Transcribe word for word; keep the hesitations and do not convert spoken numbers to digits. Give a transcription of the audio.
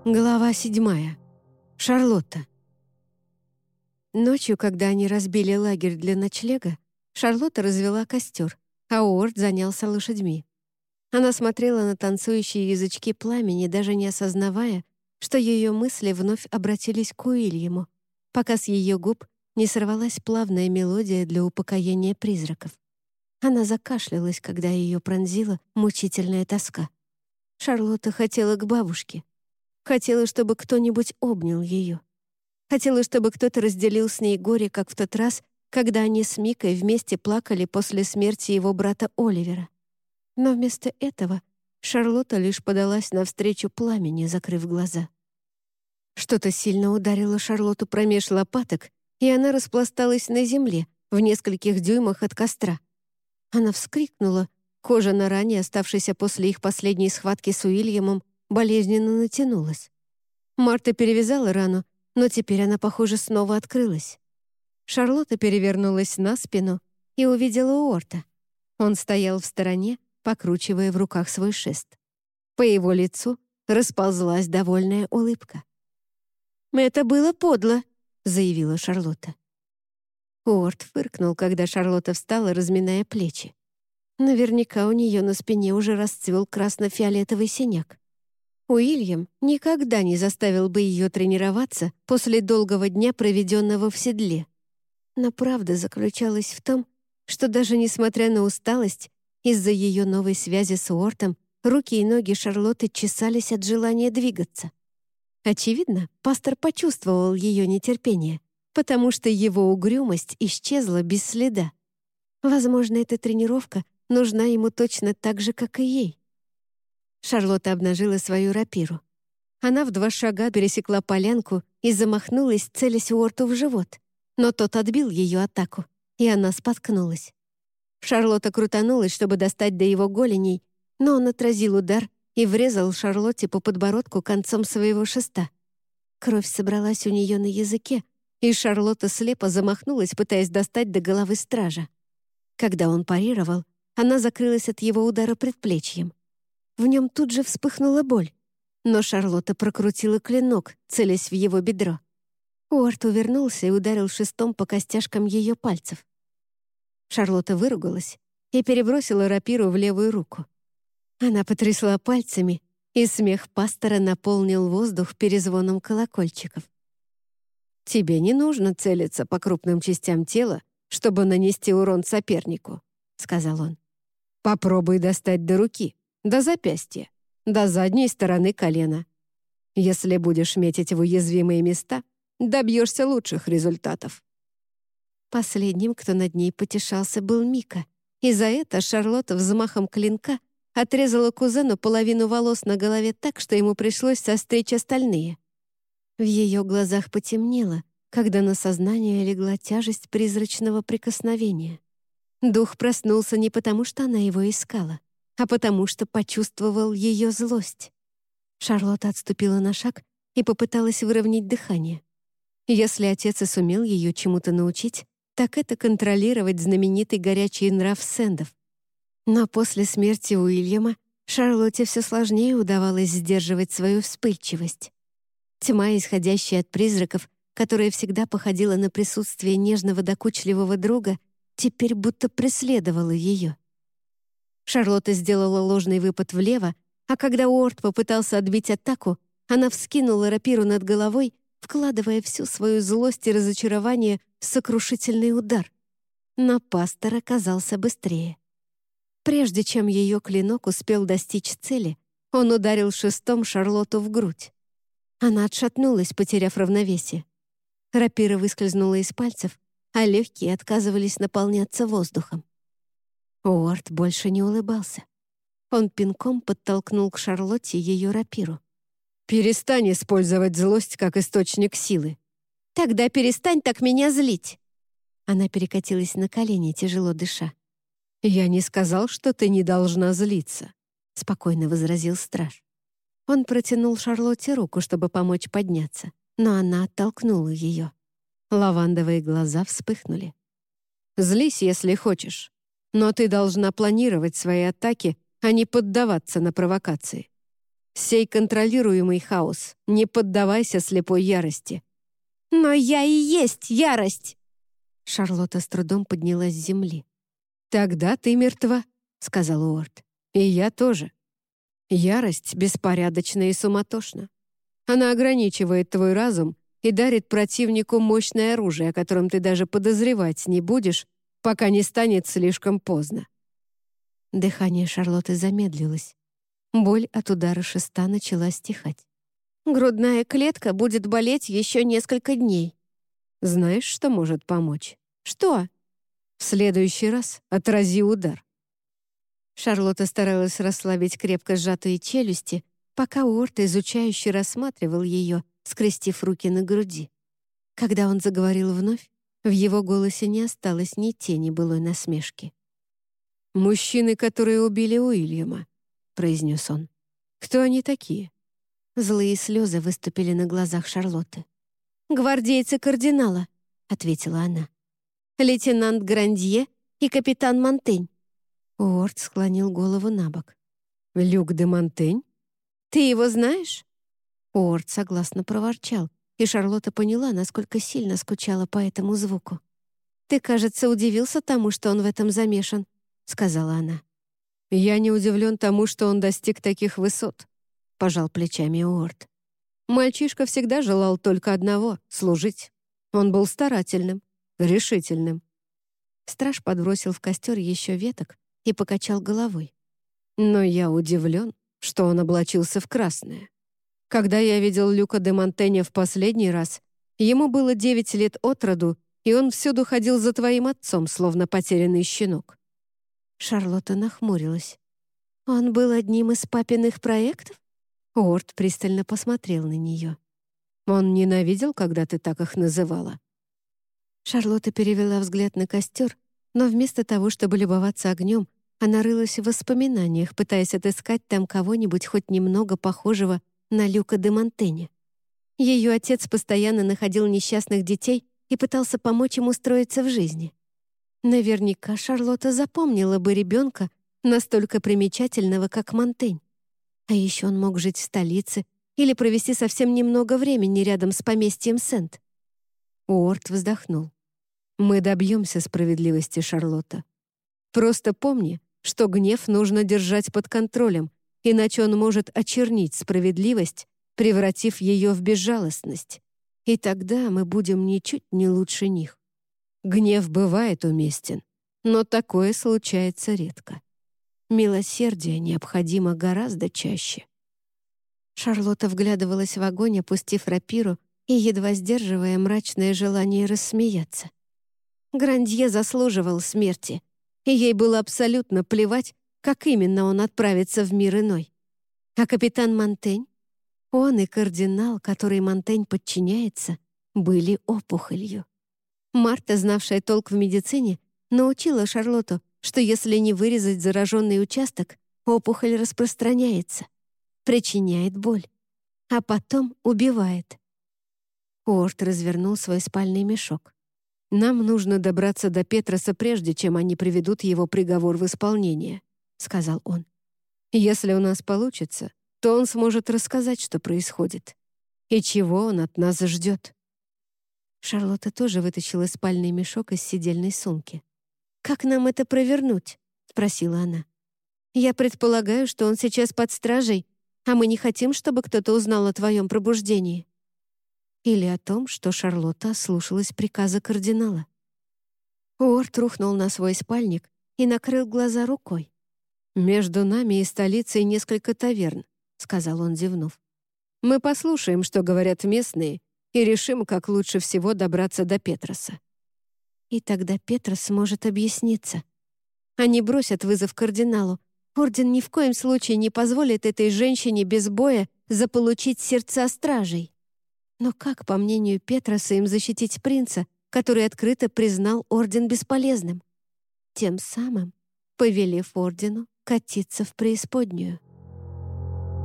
Глава седьмая. Шарлотта. Ночью, когда они разбили лагерь для ночлега, Шарлотта развела костер, а Уорд занялся лошадьми. Она смотрела на танцующие язычки пламени, даже не осознавая, что ее мысли вновь обратились к Уильяму, пока с ее губ не сорвалась плавная мелодия для упокоения призраков. Она закашлялась, когда ее пронзила мучительная тоска. Шарлотта хотела к бабушке. Хотела, чтобы кто-нибудь обнял ее. Хотела, чтобы кто-то разделил с ней горе, как в тот раз, когда они с Микой вместе плакали после смерти его брата Оливера. Но вместо этого Шарлотта лишь подалась навстречу пламени, закрыв глаза. Что-то сильно ударило Шарлотту промеж лопаток, и она распласталась на земле в нескольких дюймах от костра. Она вскрикнула, кожа на ране, оставшейся после их последней схватки с Уильямом, болезненно натянулась. Марта перевязала рану, но теперь она, похоже, снова открылась. Шарлотта перевернулась на спину и увидела Уорта. Он стоял в стороне, покручивая в руках свой шест. По его лицу расползлась довольная улыбка. «Это было подло», — заявила Шарлотта. Уорт фыркнул, когда Шарлотта встала, разминая плечи. Наверняка у нее на спине уже расцвел красно-фиолетовый синяк. Уильям никогда не заставил бы ее тренироваться после долгого дня, проведенного в седле. Но правда заключалась в том, что даже несмотря на усталость, из-за ее новой связи с Уортом руки и ноги Шарлотты чесались от желания двигаться. Очевидно, пастор почувствовал ее нетерпение, потому что его угрюмость исчезла без следа. Возможно, эта тренировка нужна ему точно так же, как и ей. Шарлотта обнажила свою рапиру. Она в два шага пересекла полянку и замахнулась, целясь Уорту в живот. Но тот отбил ее атаку, и она споткнулась. Шарлотта крутанулась, чтобы достать до его голеней, но он отразил удар и врезал Шарлотте по подбородку концом своего шеста. Кровь собралась у нее на языке, и Шарлотта слепо замахнулась, пытаясь достать до головы стража. Когда он парировал, она закрылась от его удара предплечьем. В нем тут же вспыхнула боль, но Шарлотта прокрутила клинок, целясь в его бедро. Уорт увернулся и ударил шестом по костяшкам ее пальцев. Шарлотта выругалась и перебросила рапиру в левую руку. Она потрясла пальцами, и смех пастора наполнил воздух перезвоном колокольчиков. «Тебе не нужно целиться по крупным частям тела, чтобы нанести урон сопернику», — сказал он. «Попробуй достать до руки, до запястья, до задней стороны колена. Если будешь метить в уязвимые места, добьешься лучших результатов». Последним, кто над ней потешался, был Мика, и за это Шарлотта взмахом клинка отрезала кузену половину волос на голове так, что ему пришлось состричь остальные. В ее глазах потемнело, когда на сознание легла тяжесть призрачного прикосновения. Дух проснулся не потому, что она его искала, а потому что почувствовал ее злость. Шарлотта отступила на шаг и попыталась выровнять дыхание. Если отец и сумел ее чему-то научить, так это контролировать знаменитый горячий нрав Сэндов. Но после смерти Уильяма Шарлотте все сложнее удавалось сдерживать свою вспыльчивость. Тьма, исходящая от призраков, которая всегда походила на присутствие нежного докучливого друга, теперь будто преследовала ее. Шарлотта сделала ложный выпад влево, а когда Уорт попытался отбить атаку, она вскинула рапиру над головой, вкладывая всю свою злость и разочарование в сокрушительный удар. Но пастор оказался быстрее. Прежде чем ее клинок успел достичь цели, он ударил шестом Шарлотту в грудь. Она отшатнулась, потеряв равновесие. Рапира выскользнула из пальцев, а легкие отказывались наполняться воздухом. Уорт больше не улыбался. Он пинком подтолкнул к Шарлотте ее рапиру. «Перестань использовать злость как источник силы». «Тогда перестань так меня злить». Она перекатилась на колени, тяжело дыша. «Я не сказал, что ты не должна злиться», — спокойно возразил страж. Он протянул Шарлотте руку, чтобы помочь подняться, но она оттолкнула ее. Лавандовые глаза вспыхнули. «Злись, если хочешь, но ты должна планировать свои атаки, а не поддаваться на провокации. Сей контролируемый хаос. Не поддавайся слепой ярости». «Но я и есть ярость!» Шарлотта с трудом поднялась с земли. «Тогда ты мертва», — сказал Уорд. «И я тоже. Ярость беспорядочна и суматошна. Она ограничивает твой разум и дарит противнику мощное оружие, о котором ты даже подозревать не будешь, пока не станет слишком поздно». Дыхание Шарлотты замедлилось. Боль от удара шеста начала стихать. «Грудная клетка будет болеть еще несколько дней». «Знаешь, что может помочь?» «Что?» «В следующий раз отрази удар». Шарлотта старалась расслабить крепко сжатые челюсти, пока Уорд изучающе рассматривал ее, скрестив руки на груди. Когда он заговорил вновь, в его голосе не осталось ни тени былой насмешки. «Мужчины, которые убили Уильяма», — произнес он. «Кто они такие?» Злые слезы выступили на глазах Шарлотты. «Гвардейцы кардинала», — ответила она. «Лейтенант Грандье и капитан Монтень». Уорд склонил голову на бок. «Люк де Монтень? Ты его знаешь?» Уорд согласно проворчал, и Шарлотта поняла, насколько сильно скучала по этому звуку. «Ты, кажется, удивился тому, что он в этом замешан», — сказала она. «Я не удивлен тому, что он достиг таких высот», — пожал плечами Уорд. «Мальчишка всегда желал только одного — служить. Он был старательным, решительным». Страж подбросил в костер еще веток и покачал головой. «Но я удивлен, что он облачился в красное. Когда я видел Люка де Монтеня в последний раз, ему было девять лет от роду, и он всюду ходил за твоим отцом, словно потерянный щенок». Шарлотта нахмурилась. «Он был одним из папиных проектов?» Уорд пристально посмотрел на нее. «Он ненавидел, когда ты так их называла?» Шарлотта перевела взгляд на костер, но вместо того, чтобы любоваться огнем, она рылась в воспоминаниях, пытаясь отыскать там кого-нибудь хоть немного похожего на Люка де Монтеня. Ее отец постоянно находил несчастных детей и пытался помочь им устроиться в жизни. Наверняка Шарлотта запомнила бы ребенка, настолько примечательного, как Монтень. А еще он мог жить в столице или провести совсем немного времени рядом с поместьем Сент. Уорд вздохнул. «Мы добьемся справедливости, Шарлотта. Просто помни, что гнев нужно держать под контролем, иначе он может очернить справедливость, превратив ее в безжалостность. И тогда мы будем ничуть не лучше них. Гнев бывает уместен, но такое случается редко. Милосердие необходимо гораздо чаще». Шарлотта вглядывалась в огонь, опустив рапиру и едва сдерживая мрачное желание рассмеяться. Грандье заслуживал смерти, и ей было абсолютно плевать, как именно он отправится в мир иной. А капитан Монтень? Он и кардинал, который Монтень подчиняется, были опухолью. Марта, знавшая толк в медицине, научила Шарлотту, что если не вырезать зараженный участок, опухоль распространяется, причиняет боль, а потом убивает. Уорд развернул свой спальный мешок. «Нам нужно добраться до Петроса, прежде чем они приведут его приговор в исполнение», — сказал он. «Если у нас получится, то он сможет рассказать, что происходит, и чего он от нас ждет». Шарлотта тоже вытащила спальный мешок из сидельной сумки. «Как нам это провернуть?» — спросила она. «Я предполагаю, что он сейчас под стражей, а мы не хотим, чтобы кто-то узнал о твоем пробуждении». Или о том, что Шарлотта ослушалась приказа кардинала. Уорд рухнул на свой спальник и накрыл глаза рукой. «Между нами и столицей несколько таверн», — сказал он, зевнув. «Мы послушаем, что говорят местные, и решим, как лучше всего добраться до Петроса». И тогда Петрос сможет объясниться. Они бросят вызов кардиналу. Орден ни в коем случае не позволит этой женщине без боя заполучить сердца стражей. Но как, по мнению Петроса, им защитить принца, который открыто признал орден бесполезным? Тем самым повелев ордену катиться в преисподнюю.